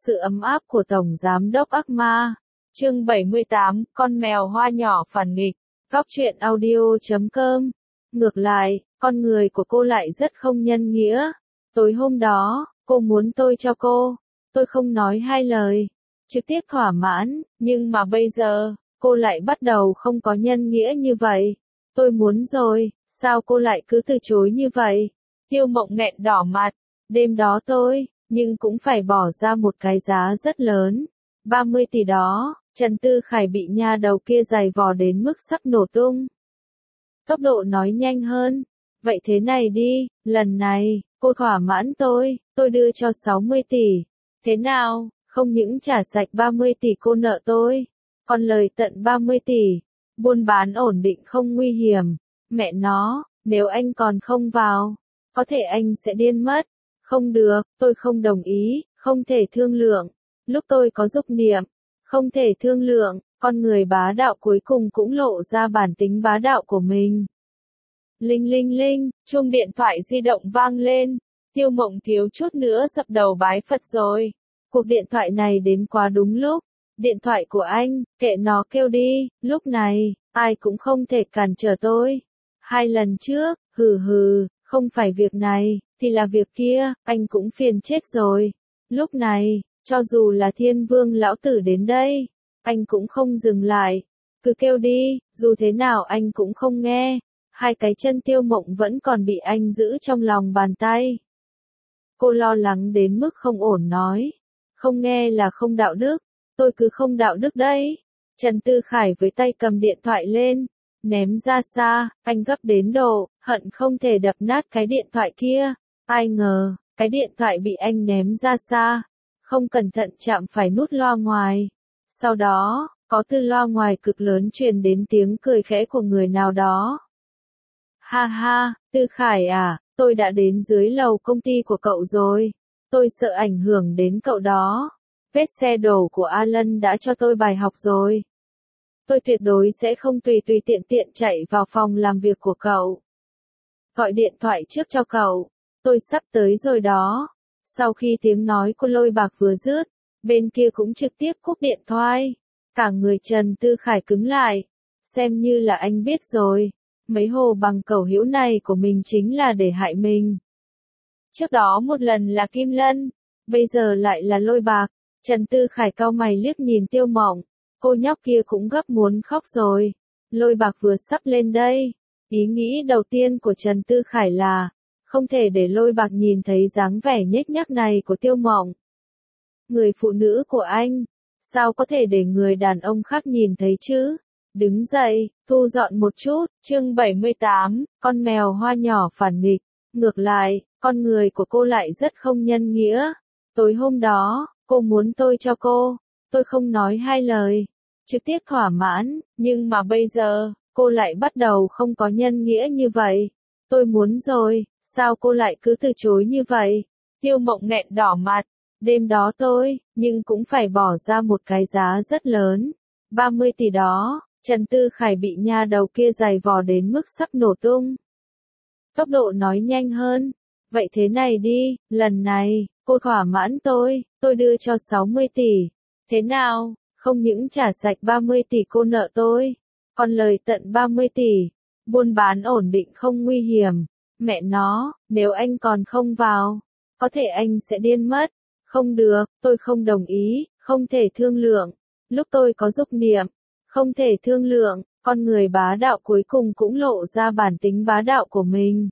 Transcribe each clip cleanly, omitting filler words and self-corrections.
sự ấm áp của Tổng Giám đốc ác ma. Chương 78, con mèo hoa nhỏ phản nghịch. Góc truyện audio.com. Ngược lại, con người của cô lại rất không nhân nghĩa. Tối hôm đó, cô muốn tôi cho cô. Tôi không nói hai lời. Trực tiếp thỏa mãn, nhưng mà bây giờ, cô lại bắt đầu không có nhân nghĩa như vậy. Tôi muốn rồi, sao cô lại cứ từ chối như vậy? Tiêu Mộng nghẹn đỏ mặt. Đêm đó nhưng cũng phải bỏ ra một cái giá rất lớn. 30 tỷ đó, Trần Tư Khải bị nha đầu kia giày vò đến mức sắp nổ tung. Tốc độ nói nhanh hơn. Vậy thế này đi, lần này, cô thỏa mãn tôi đưa cho 60 tỷ. Thế nào, không những trả sạch 30 tỷ cô nợ tôi, còn lời tận 30 tỷ. Buôn bán ổn định không nguy hiểm. Mẹ nó, nếu anh còn không vào, có thể anh sẽ điên mất. Không được, tôi không đồng ý, không thể thương lượng. Lúc tôi có dục niệm, không thể thương lượng, con người bá đạo cuối cùng cũng lộ ra bản tính bá đạo của mình. Linh linh linh, chuông điện thoại di động vang lên. Tiêu Mộng thiếu chút nữa dập đầu bái Phật rồi. Cuộc điện thoại này đến quá đúng lúc. Điện thoại của anh, kệ nó kêu đi, lúc này, ai cũng không thể cản trở tôi. 2 lần trước, không phải việc này, thì là việc kia, anh cũng phiền chết rồi. Lúc này, cho dù là Thiên Vương lão tử đến đây, anh cũng không dừng lại. Cứ kêu đi, dù thế nào anh cũng không nghe. 2 cái chân Tiêu Mộng vẫn còn bị anh giữ trong lòng bàn tay. Cô lo lắng đến mức không ổn nói. Không nghe là không đạo đức, tôi cứ không đạo đức đấy. Trần Tư Khải với tay cầm điện thoại lên, ném ra xa, anh gấp đến độ, hận không thể đập nát cái điện thoại kia. Ai ngờ, cái điện thoại bị anh ném ra xa, không cẩn thận chạm phải nút loa ngoài. Sau đó, có từ loa ngoài cực lớn truyền đến tiếng cười khẽ của người nào đó. Ha ha, Tư Khải à, tôi đã đến dưới lầu công ty của cậu rồi. Tôi sợ ảnh hưởng đến cậu đó. Vết xe đổ của Alan đã cho tôi bài học rồi. Tôi tuyệt đối sẽ không tùy tiện chạy vào phòng làm việc của cậu. Gọi điện thoại trước cho cậu. Tôi sắp tới rồi đó. Sau khi tiếng nói của Lôi Bạc vừa dứt, bên kia cũng trực tiếp cúp điện thoại. Cả người Trần Tư Khải cứng lại. Xem như là anh biết rồi. Mấy hồ bằng cẩu hữu này của mình chính là để hại mình. Trước đó một lần là Kim Lân, bây giờ lại là Lôi Bạc. Trần Tư Khải cau mày liếc nhìn Tiêu Mộng. Cô nhóc kia cũng gấp muốn khóc rồi. Lôi Bạc vừa sắp lên đây. Ý nghĩ đầu tiên của Trần Tư Khải là, không thể để Lôi Bạc nhìn thấy dáng vẻ nhếch nhác này của Tiêu Mộng. Người phụ nữ của anh, sao có thể để người đàn ông khác nhìn thấy chứ? Đứng dậy, thu dọn một chút. Chương 78, con mèo hoa nhỏ phản nghịch. Ngược lại, con người của cô lại rất không nhân nghĩa. Tối hôm đó, cô muốn tôi cho cô. Tôi không nói hai lời. Trực tiếp thỏa mãn, nhưng mà bây giờ, cô lại bắt đầu không có nhân nghĩa như vậy. Tôi muốn rồi, sao cô lại cứ từ chối như vậy? Tiêu Mộng nghẹn đỏ mặt. Đêm đó nhưng cũng phải bỏ ra một cái giá rất lớn. 30 tỷ đó, Trần Tư Khải bị nha đầu kia giày vò đến mức sắp nổ tung. Tốc độ nói nhanh hơn. Vậy thế này đi, lần này, cô thỏa mãn tôi đưa cho 60 tỷ. Thế nào, không những trả sạch 30 tỷ cô nợ tôi, còn lời tận 30 tỷ. Buôn bán ổn định không nguy hiểm. Mẹ nó, nếu anh còn không vào, có thể anh sẽ điên mất. Không được, tôi không đồng ý, không thể thương lượng. Lúc tôi có dục niệm, không thể thương lượng, con người bá đạo cuối cùng cũng lộ ra bản tính bá đạo của mình.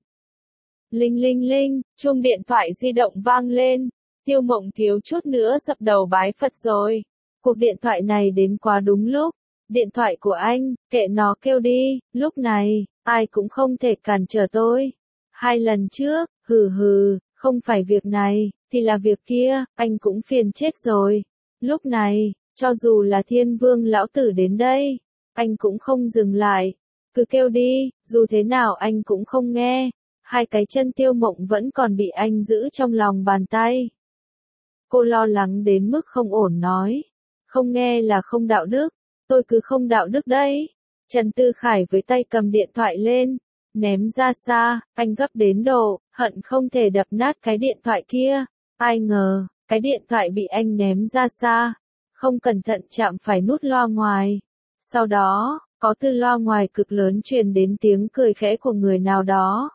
Linh linh linh, chuông điện thoại di động vang lên. Tiêu Mộng thiếu chút nữa dập đầu bái Phật rồi. Cuộc điện thoại này đến quá đúng lúc. Điện thoại của anh, kệ nó kêu đi, lúc này, ai cũng không thể cản trở tôi. 2 lần trước, không phải việc này, thì là việc kia, anh cũng phiền chết rồi. Lúc này, cho dù là Thiên Vương lão tử đến đây, anh cũng không dừng lại. Cứ kêu đi, dù thế nào anh cũng không nghe. 2 cái chân Tiêu Mộng vẫn còn bị anh giữ trong lòng bàn tay. Cô lo lắng đến mức không ổn nói. Không nghe là không đạo đức, tôi cứ không đạo đức đấy. Trần Tư Khải với tay cầm điện thoại lên, ném ra xa, anh gấp đến độ, hận không thể đập nát cái điện thoại kia. Ai ngờ, cái điện thoại bị anh ném ra xa, không cẩn thận chạm phải nút loa ngoài. Sau đó, có từ loa ngoài cực lớn truyền đến tiếng cười khẽ của người nào đó.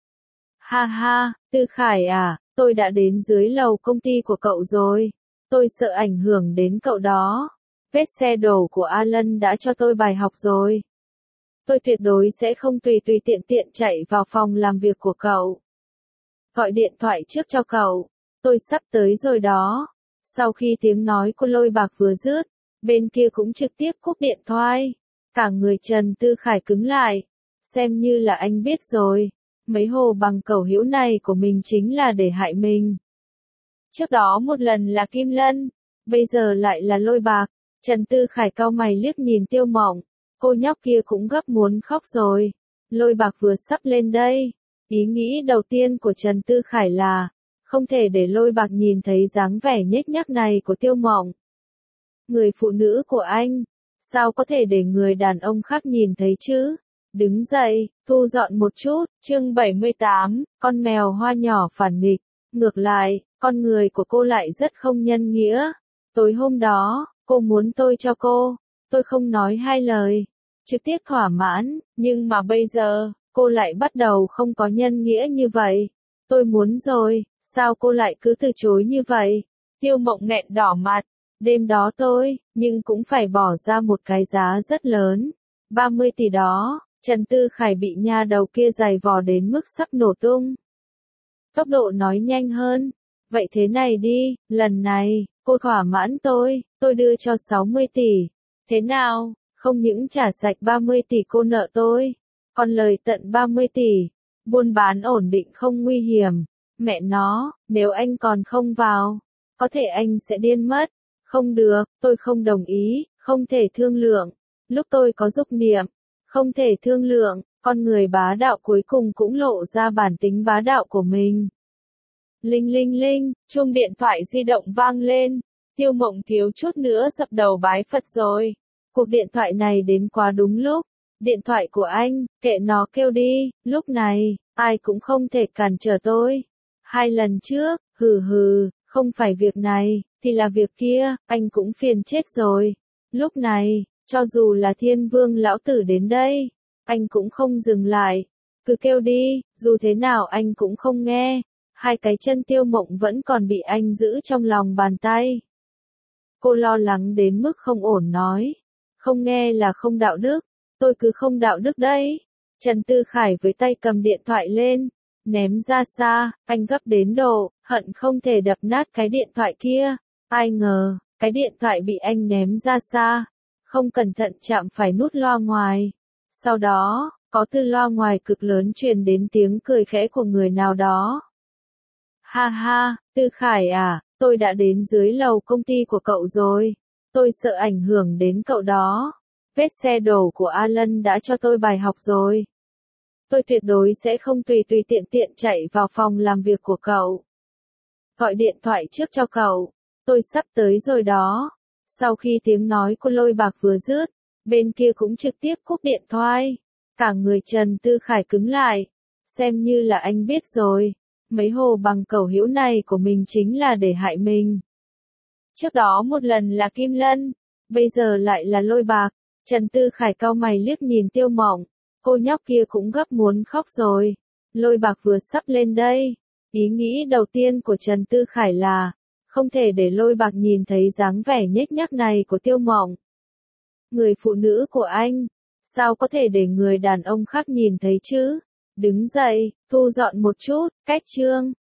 Ha ha, Tư Khải à, tôi đã đến dưới lầu công ty của cậu rồi. Tôi sợ ảnh hưởng đến cậu đó. Vết xe đổ của Alan đã cho tôi bài học rồi. Tôi tuyệt đối sẽ không tùy tiện chạy vào phòng làm việc của cậu. Gọi điện thoại trước cho cậu. Tôi sắp tới rồi đó. Sau khi tiếng nói của Lôi Bạc vừa dứt, bên kia cũng trực tiếp cúp điện thoại. Cả người Trần Tư Khải cứng lại. Xem như là anh biết rồi. Mấy hồ bằng cẩu hữu này của mình chính là để hại mình. Trước đó một lần là Kim Lân, bây giờ lại là Lôi Bạc. Trần Tư Khải cau mày liếc nhìn Tiêu Mộng. Cô nhóc kia cũng gấp muốn khóc rồi. Lôi Bạc vừa sắp lên đây. Ý nghĩ đầu tiên của Trần Tư Khải là không thể để Lôi Bạc nhìn thấy dáng vẻ nhếch nhác này của Tiêu Mộng. Người phụ nữ của anh, sao có thể để người đàn ông khác nhìn thấy chứ? Đứng dậy, thu dọn một chút, chương 78, con mèo hoa nhỏ phản nghịch. Ngược lại, con người của cô lại rất không nhân nghĩa. Tối hôm đó, cô muốn tôi cho cô. Tôi không nói hai lời. Trực tiếp thỏa mãn, nhưng mà bây giờ, cô lại bắt đầu không có nhân nghĩa như vậy. Tôi muốn rồi, sao cô lại cứ từ chối như vậy? Tiêu Mộng nghẹn đỏ mặt. Đêm đó tôi, nhưng cũng phải bỏ ra một cái giá rất lớn. 30 tỷ đó. Trần Tư Khải bị nha đầu kia giày vò đến mức sắp nổ tung. Tốc độ nói nhanh hơn. Vậy thế này đi, lần này, cô thỏa mãn tôi đưa cho 60 tỷ. Thế nào, không những trả sạch 30 tỷ cô nợ tôi, còn lời tận 30 tỷ. Buôn bán ổn định không nguy hiểm. Mẹ nó, nếu anh còn không vào, có thể anh sẽ điên mất. Không được, tôi không đồng ý, không thể thương lượng. Lúc tôi có dục niệm, không thể thương lượng, con người bá đạo cuối cùng cũng lộ ra bản tính bá đạo của mình. Linh linh linh, chuông điện thoại di động vang lên. Tiêu Mộng thiếu chút nữa dập đầu bái Phật rồi. Cuộc điện thoại này đến quá đúng lúc. Điện thoại của anh, kệ nó kêu đi, lúc này, ai cũng không thể cản trở tôi. 2 lần trước, không phải việc này, thì là việc kia, anh cũng phiền chết rồi. Lúc này, cho dù là Thiên Vương lão tử đến đây, anh cũng không dừng lại. Cứ kêu đi, dù thế nào anh cũng không nghe. 2 cái chân Tiêu Mộng vẫn còn bị anh giữ trong lòng bàn tay. Cô lo lắng đến mức không ổn nói. Không nghe là không đạo đức, tôi cứ không đạo đức đấy. Trần Tư Khải với tay cầm điện thoại lên, ném ra xa, anh gấp đến độ, hận không thể đập nát cái điện thoại kia. Ai ngờ, cái điện thoại bị anh ném ra xa, không cẩn thận chạm phải nút loa ngoài. Sau đó, có từ loa ngoài cực lớn truyền đến tiếng cười khẽ của người nào đó. Ha ha, Tư Khải à, tôi đã đến dưới lầu công ty của cậu rồi. Tôi sợ ảnh hưởng đến cậu đó. Vết xe đổ của Alan đã cho tôi bài học rồi. Tôi tuyệt đối sẽ không tùy tiện chạy vào phòng làm việc của cậu. Gọi điện thoại trước cho cậu. Tôi sắp tới rồi đó. Sau khi tiếng nói của Lôi Bạc vừa dứt, bên kia cũng trực tiếp cúp điện thoại. Cả người Trần Tư Khải cứng lại. Xem như là anh biết rồi. Mấy hồ bằng cẩu hữu này của mình chính là để hại mình. Trước đó một lần là Kim Lân, bây giờ lại là Lôi Bạc. Trần Tư Khải cau mày liếc nhìn Tiêu Mộng. Cô nhóc kia cũng gấp muốn khóc rồi. Lôi Bạc vừa sắp lên đây. Ý nghĩ đầu tiên của Trần Tư Khải là không thể để Lôi Bạc nhìn thấy dáng vẻ nhếch nhác này của Tiêu Mộng. Người phụ nữ của anh, sao có thể để người đàn ông khác nhìn thấy chứ? Đứng dậy, thu dọn một chút, cách chương.